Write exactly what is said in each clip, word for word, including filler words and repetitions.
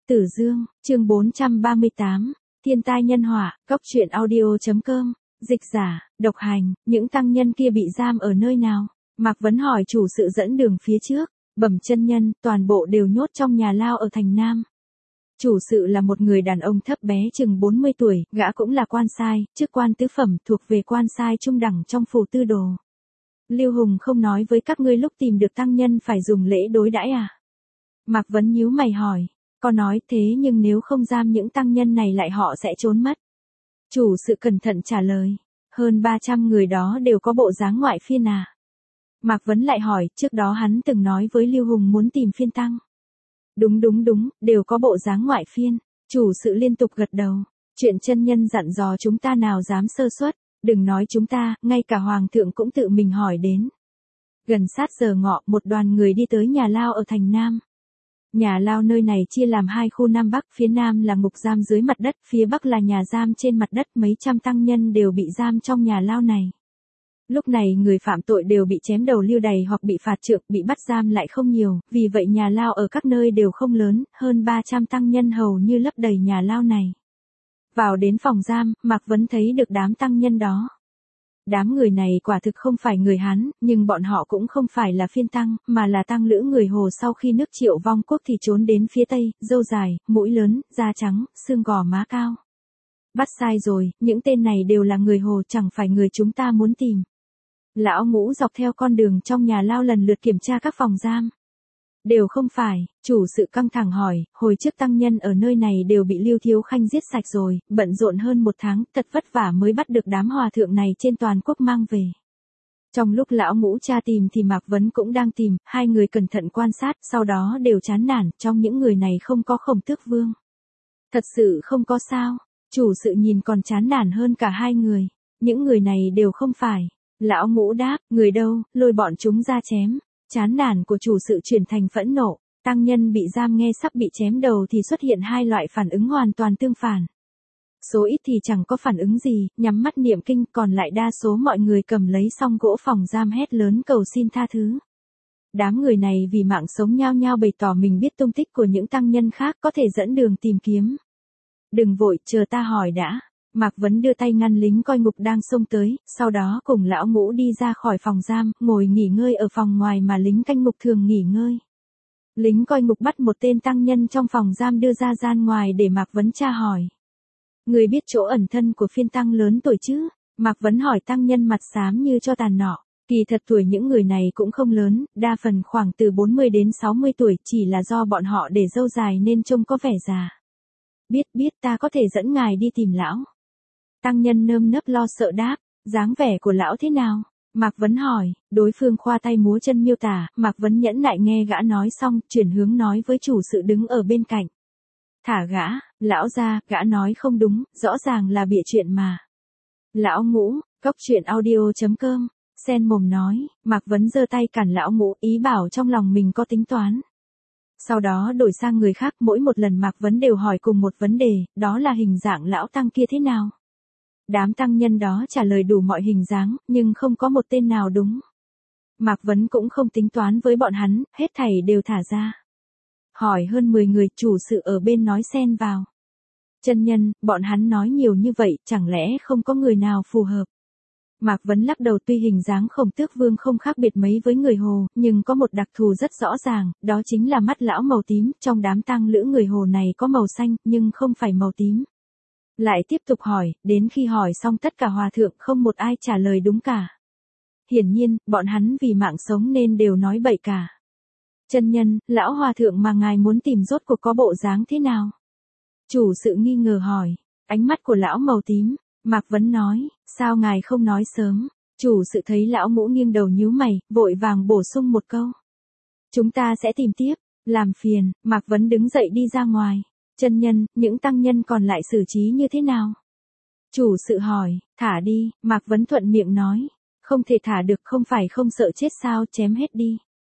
Tử Dương, chương bốn trăm ba mươi tám, Thiên tai nhân họa, Cốc truyện audio.com, dịch giả, độc hành, những tăng nhân kia bị giam ở nơi nào? Mạc Vấn hỏi chủ sự dẫn đường phía trước, bẩm chân nhân, toàn bộ đều nhốt trong nhà lao ở thành Nam. Chủ sự là một người đàn ông thấp bé chừng bốn mươi tuổi, gã cũng là quan sai, chức quan tứ phẩm thuộc về quan sai trung đẳng trong phủ tư đồ. Lưu Hùng không nói với các ngươi lúc tìm được tăng nhân phải dùng lễ đối đãi à? Mạc Vấn nhíu mày hỏi, có nói thế nhưng nếu không giam những tăng nhân này lại họ sẽ trốn mất. Chủ sự cẩn thận trả lời, hơn ba trăm người đó đều có bộ dáng ngoại phiên à? Mạc Vấn lại hỏi, trước đó hắn từng nói với Lưu Hùng muốn tìm phiên tăng. Đúng đúng đúng, đều có bộ dáng ngoại phiên. Chủ sự liên tục gật đầu. Chuyện chân nhân dặn dò chúng ta nào dám sơ suất, đừng nói chúng ta, ngay cả hoàng thượng cũng tự mình hỏi đến. Gần sát giờ ngọ, một đoàn người đi tới nhà lao ở thành Nam. Nhà lao nơi này chia làm hai khu Nam Bắc, phía Nam là ngục giam dưới mặt đất, phía Bắc là nhà giam trên mặt đất, mấy trăm tăng nhân đều bị giam trong nhà lao này. Lúc này người phạm tội đều bị chém đầu lưu đày hoặc bị phạt trượng, bị bắt giam lại không nhiều, vì vậy nhà lao ở các nơi đều không lớn, hơn ba trăm tăng nhân hầu như lấp đầy nhà lao này. Vào đến phòng giam, Mạc Vấn thấy được đám tăng nhân đó. Đám người này quả thực không phải người Hán, nhưng bọn họ cũng không phải là phiên tăng, mà là tăng lữ người Hồ sau khi nước Triệu vong quốc thì trốn đến phía Tây, râu dài, mũi lớn, da trắng, xương gò má cao. Bắt sai rồi, những tên này đều là người Hồ, chẳng phải người chúng ta muốn tìm. Lão Ngũ dọc theo con đường trong nhà lao lần lượt kiểm tra các phòng giam. Đều không phải, chủ sự căng thẳng hỏi, hồi trước tăng nhân ở nơi này đều bị Lưu Thiếu Khanh giết sạch rồi, bận rộn hơn một tháng, thật vất vả mới bắt được đám hòa thượng này trên toàn quốc mang về. Trong lúc lão Ngũ tra tìm thì Mạc Vấn cũng đang tìm, hai người cẩn thận quan sát, sau đó đều chán nản, trong những người này không có Khổng Tước Vương. Thật sự không có sao, chủ sự nhìn còn chán nản hơn cả hai người, những người này đều không phải. Lão Ngũ đáp, người đâu, lôi bọn chúng ra chém. Chán nản của chủ sự chuyển thành phẫn nộ, tăng nhân bị giam nghe sắp bị chém đầu thì xuất hiện hai loại phản ứng hoàn toàn tương phản. Số ít thì chẳng có phản ứng gì, nhắm mắt niệm kinh, còn lại đa số mọi người cầm lấy song gỗ phòng giam hét lớn cầu xin tha thứ. Đám người này vì mạng sống nhao nhao bày tỏ mình biết tung tích của những tăng nhân khác có thể dẫn đường tìm kiếm. Đừng vội, chờ ta hỏi đã. Mạc Vấn đưa tay ngăn lính coi ngục đang xông tới, sau đó cùng lão Ngũ đi ra khỏi phòng giam, ngồi nghỉ ngơi ở phòng ngoài mà lính canh ngục thường nghỉ ngơi. Lính coi ngục bắt một tên tăng nhân trong phòng giam đưa ra gian ngoài để Mạc Vấn tra hỏi. Người biết chỗ ẩn thân của phiên tăng lớn tuổi chứ? Mạc Vấn hỏi tăng nhân mặt xám như cho tàn nọ. Kỳ thật tuổi những người này cũng không lớn, đa phần khoảng từ bốn mươi đến sáu mươi tuổi, chỉ là do bọn họ để râu dài nên trông có vẻ già. Biết biết, ta có thể dẫn ngài đi tìm lão. Tăng nhân nơm nớp lo sợ đáp, dáng vẻ của lão thế nào? Mạc Vấn hỏi, đối phương khoa tay múa chân miêu tả, Mạc Vấn nhẫn nại nghe gã nói xong, chuyển hướng nói với chủ sự đứng ở bên cạnh. Thả gã, lão ra, gã nói không đúng, rõ ràng là bịa chuyện mà. Lão Ngũ, Cốc truyện audio.com, sen mồm nói, Mạc Vấn giơ tay cản lão Ngũ, ý bảo trong lòng mình có tính toán. Sau đó đổi sang người khác, mỗi một lần Mạc Vấn đều hỏi cùng một vấn đề, đó là hình dạng lão tăng kia thế nào? Đám tăng nhân đó trả lời đủ mọi hình dáng, nhưng không có một tên nào đúng. Mạc Vấn cũng không tính toán với bọn hắn, hết thảy đều thả ra. Hỏi hơn mười người, chủ sự ở bên nói xen vào. Chân nhân, bọn hắn nói nhiều như vậy, chẳng lẽ không có người nào phù hợp? Mạc Vấn lắc đầu, tuy hình dáng Khổng Tước Vương không khác biệt mấy với người Hồ, nhưng có một đặc thù rất rõ ràng, đó chính là mắt lão màu tím, trong đám tăng lữ người Hồ này có màu xanh, nhưng không phải màu tím. Lại tiếp tục hỏi, đến khi hỏi xong tất cả hòa thượng không một ai trả lời đúng cả. Hiển nhiên, bọn hắn vì mạng sống nên đều nói bậy cả. Chân nhân, lão hòa thượng mà ngài muốn tìm rốt cuộc có bộ dáng thế nào? Chủ sự nghi ngờ hỏi, ánh mắt của lão màu tím, Mạc Vấn nói, sao ngài không nói sớm? Chủ sự thấy lão Ngũ nghiêng đầu nhíu mày, vội vàng bổ sung một câu. Chúng ta sẽ tìm tiếp, làm phiền, Mạc Vấn đứng dậy đi ra ngoài. Chân nhân, những tăng nhân còn lại xử trí như thế nào? Chủ sự hỏi, thả đi, Mạc Vấn thuận miệng nói. Không thể thả được, không phải không sợ chết sao, chém hết đi.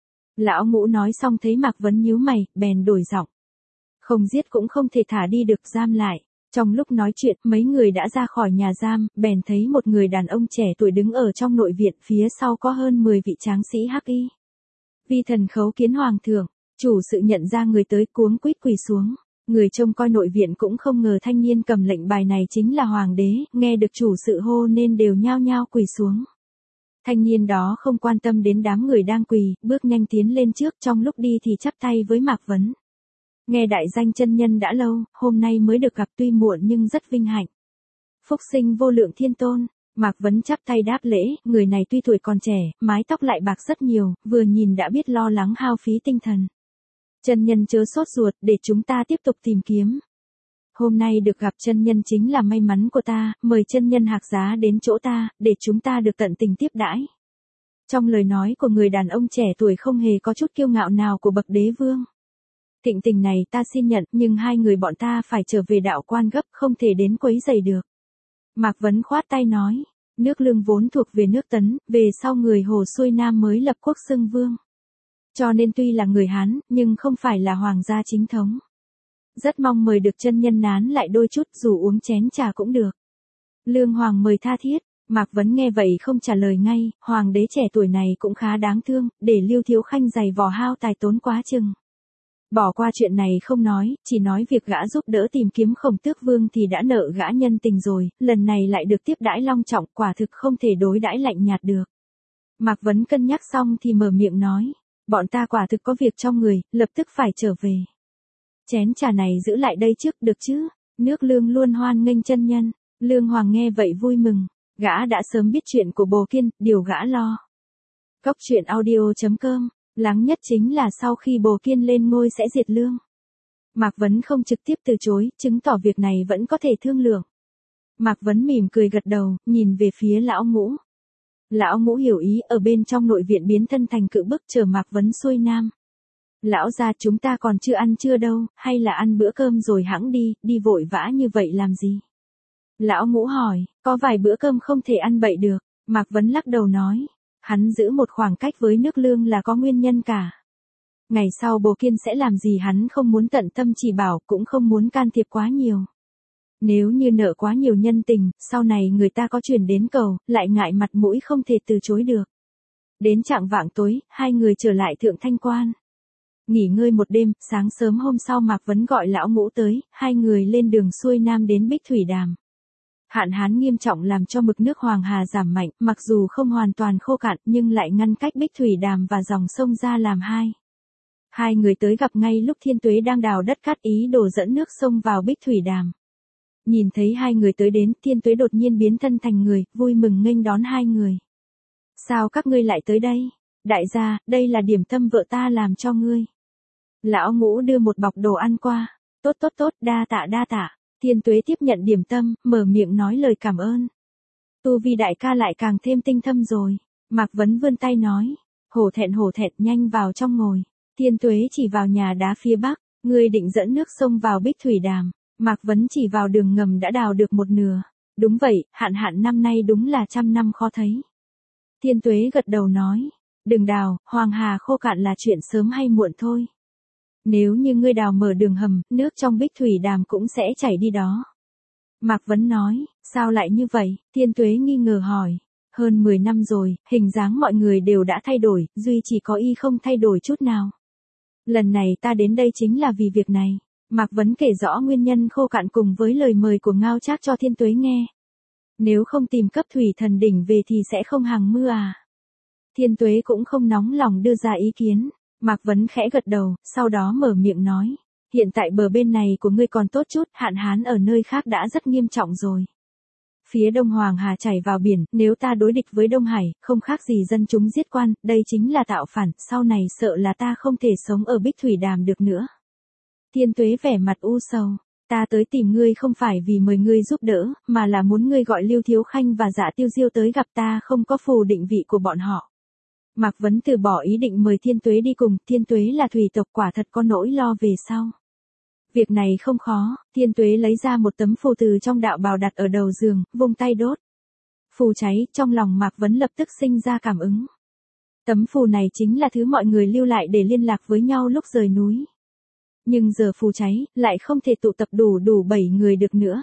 Lão Ngũ nói xong thấy Mạc Vấn nhíu mày, bèn đổi giọng. Không giết cũng không thể thả đi được, giam lại. Trong lúc nói chuyện, mấy người đã ra khỏi nhà giam, bèn thấy một người đàn ông trẻ tuổi đứng ở trong nội viện, phía sau có hơn mười vị tráng sĩ hắc y. Vi thần khấu kiến hoàng thượng, chủ sự nhận ra người tới cuống quýt quỳ xuống. Người trông coi nội viện cũng không ngờ thanh niên cầm lệnh bài này chính là hoàng đế, nghe được chủ sự hô nên đều nhao nhao quỳ xuống. Thanh niên đó không quan tâm đến đám người đang quỳ, bước nhanh tiến lên trước, trong lúc đi thì chắp tay với Mạc Vấn. Nghe đại danh chân nhân đã lâu, hôm nay mới được gặp, tuy muộn nhưng rất vinh hạnh. Phúc sinh vô lượng thiên tôn. Mạc Vấn chắp tay đáp lễ, người này tuy tuổi còn trẻ, mái tóc lại bạc rất nhiều, vừa nhìn đã biết lo lắng hao phí tinh thần. Chân nhân chớ sốt ruột, để chúng ta tiếp tục tìm kiếm. Hôm nay được gặp chân nhân chính là may mắn của ta, mời chân nhân hạc giá đến chỗ ta, để chúng ta được tận tình tiếp đãi. Trong lời nói của người đàn ông trẻ tuổi không hề có chút kiêu ngạo nào của bậc đế vương. Thịnh tình này ta xin nhận, nhưng hai người bọn ta phải trở về đạo quan gấp, không thể đến quấy rầy được. Mạc Vấn khoát tay nói, nước Lương vốn thuộc về nước Tấn, về sau người Hồ xuôi Nam mới lập quốc xưng vương. Cho nên tuy là người Hán, nhưng không phải là hoàng gia chính thống. Rất mong mời được chân nhân nán lại đôi chút, dù uống chén trà cũng được. Lương hoàng mời tha thiết. Mạc Vấn nghe vậy không trả lời ngay, hoàng đế trẻ tuổi này cũng khá đáng thương, để Lưu Thiếu Khanh giày vò hao tài tốn quá chừng. Bỏ qua chuyện này không nói, chỉ nói việc gã giúp đỡ tìm kiếm Khổng Tước Vương thì đã nợ gã nhân tình rồi, lần này lại được tiếp đãi long trọng, quả thực không thể đối đãi lạnh nhạt được. Mạc Vấn cân nhắc xong thì mở miệng nói, bọn ta quả thực có việc trong người, lập tức phải trở về. Chén trà này giữ lại đây trước được chứ, nước Lương luôn hoan nghênh chân nhân. Lương Hoàng nghe vậy vui mừng, gã đã sớm biết chuyện của Bồ Kiên, điều gã lo. Cốc truyện audio chấm com. Lắng nhất chính là sau khi Bồ Kiên lên ngôi sẽ diệt Lương. Mạc Vấn không trực tiếp từ chối, chứng tỏ việc này vẫn có thể thương lượng. Mạc Vấn mỉm cười gật đầu, nhìn về phía lão Ngũ. Lão Ngũ hiểu ý, ở bên trong nội viện biến thân thành cự bức chờ Mạc Vấn xuôi nam. Lão gia, chúng ta còn chưa ăn trưa đâu, hay là ăn bữa cơm rồi hẵng đi, đi vội vã như vậy làm gì? Lão Ngũ hỏi, có vài bữa cơm không thể ăn bậy được. Mạc Vấn lắc đầu nói, hắn giữ một khoảng cách với nước Lương là có nguyên nhân cả. Ngày sau Bồ Kiên sẽ làm gì hắn không muốn tận tâm chỉ bảo, cũng không muốn can thiệp quá nhiều. Nếu như nợ quá nhiều nhân tình, sau này người ta có chuyển đến cầu, lại ngại mặt mũi không thể từ chối được. Đến chạng vạng tối, hai người trở lại Thượng Thanh Quan. Nghỉ ngơi một đêm, sáng sớm hôm sau Mạc Vấn gọi lão Ngũ tới, hai người lên đường xuôi nam đến Bích Thủy Đàm. Hạn hán nghiêm trọng làm cho mực nước Hoàng Hà giảm mạnh, mặc dù không hoàn toàn khô cạn nhưng lại ngăn cách Bích Thủy Đàm và dòng sông ra làm hai. Hai người tới gặp ngay lúc Thiên Tuế đang đào đất cát ý đồ dẫn nước sông vào Bích Thủy Đàm. Nhìn thấy hai người tới đến, Thiên Tuế đột nhiên biến thân thành người, vui mừng nghênh đón hai người. Sao các ngươi lại tới đây? Đại gia, đây là điểm tâm vợ ta làm cho ngươi. Lão Ngũ đưa một bọc đồ ăn qua. Tốt tốt tốt, đa tạ đa tạ. Thiên Tuế tiếp nhận điểm tâm, mở miệng nói lời cảm ơn. Tu vi đại ca lại càng thêm tinh thâm rồi. Mạc Vấn vươn tay nói. Hổ thẹn hổ thẹn, nhanh vào trong ngồi. Thiên Tuế chỉ vào nhà đá phía bắc. Ngươi định dẫn nước sông vào Bích Thủy Đàm. Mạc Vấn chỉ vào đường ngầm đã đào được một nửa. Đúng vậy, hạn hạn năm nay đúng là trăm năm khó thấy. Thiên Tuế gật đầu nói. Đừng đào, Hoàng Hà khô cạn là chuyện sớm hay muộn thôi. Nếu như ngươi đào mở đường hầm, nước trong Bích Thủy Đàm cũng sẽ chảy đi đó. Mạc Vấn nói, sao lại như vậy? Thiên Tuế nghi ngờ hỏi. Hơn mười năm rồi, hình dáng mọi người đều đã thay đổi, duy chỉ có y không thay đổi chút nào. Lần này ta đến đây chính là vì việc này. Mạc Vấn kể rõ nguyên nhân khô cạn cùng với lời mời của Ngao Trác cho Thiên Tuế nghe. Nếu không tìm cấp thủy thần đỉnh về thì sẽ không hằng mưa à? Thiên Tuế cũng không nóng lòng đưa ra ý kiến. Mạc Vấn khẽ gật đầu, sau đó mở miệng nói. Hiện tại bờ bên này của ngươi còn tốt chút, hạn hán ở nơi khác đã rất nghiêm trọng rồi. Phía Đông Hoàng Hà chảy vào biển, nếu ta đối địch với Đông Hải, không khác gì dân chúng giết quan, đây chính là tạo phản, sau này sợ là ta không thể sống ở Bích Thủy Đàm được nữa. Thiên Tuế vẻ mặt u sầu. Ta tới tìm ngươi không phải vì mời ngươi giúp đỡ, mà là muốn ngươi gọi Lưu Thiếu Khanh và Dạ Tiêu Diêu tới gặp ta, không có phù định vị của bọn họ. Mạc Vấn từ bỏ ý định mời Thiên Tuế đi cùng, Thiên Tuế là thủy tộc quả thật có nỗi lo về sau. Việc này không khó, Thiên Tuế lấy ra một tấm phù từ trong đạo bào đặt ở đầu giường, vung tay đốt. Phù cháy, trong lòng Mạc Vấn lập tức sinh ra cảm ứng. Tấm phù này chính là thứ mọi người lưu lại để liên lạc với nhau lúc rời núi. Nhưng giờ phù cháy, lại không thể tụ tập đủ đủ bảy người được nữa.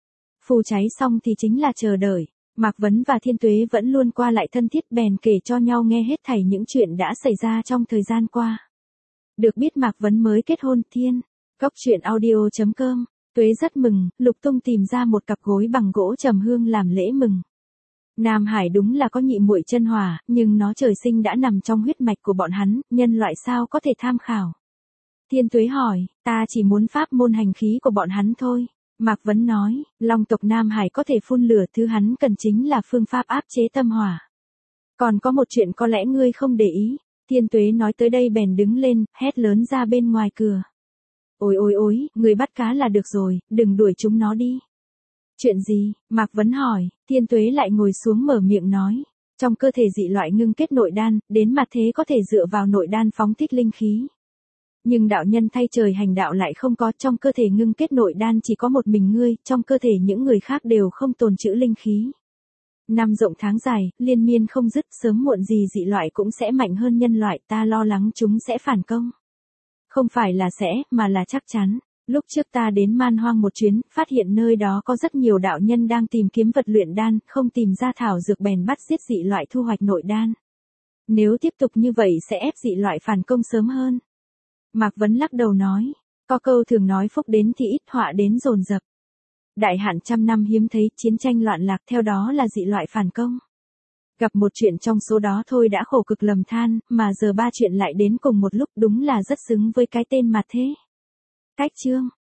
Phù cháy xong thì chính là chờ đợi. Mạc Vấn và Thiên Tuế vẫn luôn qua lại thân thiết bèn kể cho nhau nghe hết thảy những chuyện đã xảy ra trong thời gian qua. Được biết Mạc Vấn mới kết hôn, Thiên Cốc truyện audio chấm com. Tuế rất mừng, Lục Tung tìm ra một cặp gối bằng gỗ trầm hương làm lễ mừng. Nam Hải đúng là có nhị muội chân hỏa, nhưng nó trời sinh đã nằm trong huyết mạch của bọn hắn, nhân loại sao có thể tham khảo. Thiên Tuế hỏi, ta chỉ muốn pháp môn hành khí của bọn hắn thôi. Mạc Vấn nói, Long tộc Nam Hải có thể phun lửa, thứ hắn cần chính là phương pháp áp chế tâm hỏa. Còn có một chuyện có lẽ ngươi không để ý. Thiên Tuế nói tới đây bèn đứng lên, hét lớn ra bên ngoài cửa. Ôi ôi ôi, người bắt cá là được rồi, đừng đuổi chúng nó đi. Chuyện gì? Mạc Vấn hỏi. Thiên Tuế lại ngồi xuống mở miệng nói. Trong cơ thể dị loại ngưng kết nội đan, đến mặt thế có thể dựa vào nội đan phóng thích linh khí. Nhưng đạo nhân thay trời hành đạo lại không có, trong cơ thể ngưng kết nội đan chỉ có một mình ngươi, trong cơ thể những người khác đều không tồn trữ linh khí. Năm rộng tháng dài, liên miên không dứt, sớm muộn gì dị loại cũng sẽ mạnh hơn nhân loại, ta lo lắng chúng sẽ phản công. Không phải là sẽ, mà là chắc chắn. Lúc trước ta đến man hoang một chuyến, phát hiện nơi đó có rất nhiều đạo nhân đang tìm kiếm vật luyện đan, không tìm ra thảo dược bèn bắt giết dị loại thu hoạch nội đan. Nếu tiếp tục như vậy sẽ ép dị loại phản công sớm hơn. Mạc Vấn lắc đầu nói, có câu thường nói phúc đến thì ít, họa đến dồn dập. Đại hạn trăm năm hiếm thấy, chiến tranh loạn lạc, theo đó là dị loại phản công. Gặp một chuyện trong số đó thôi đã khổ cực lầm than, mà giờ ba chuyện lại đến cùng một lúc, đúng là rất xứng với cái tên mà thế. Cách chương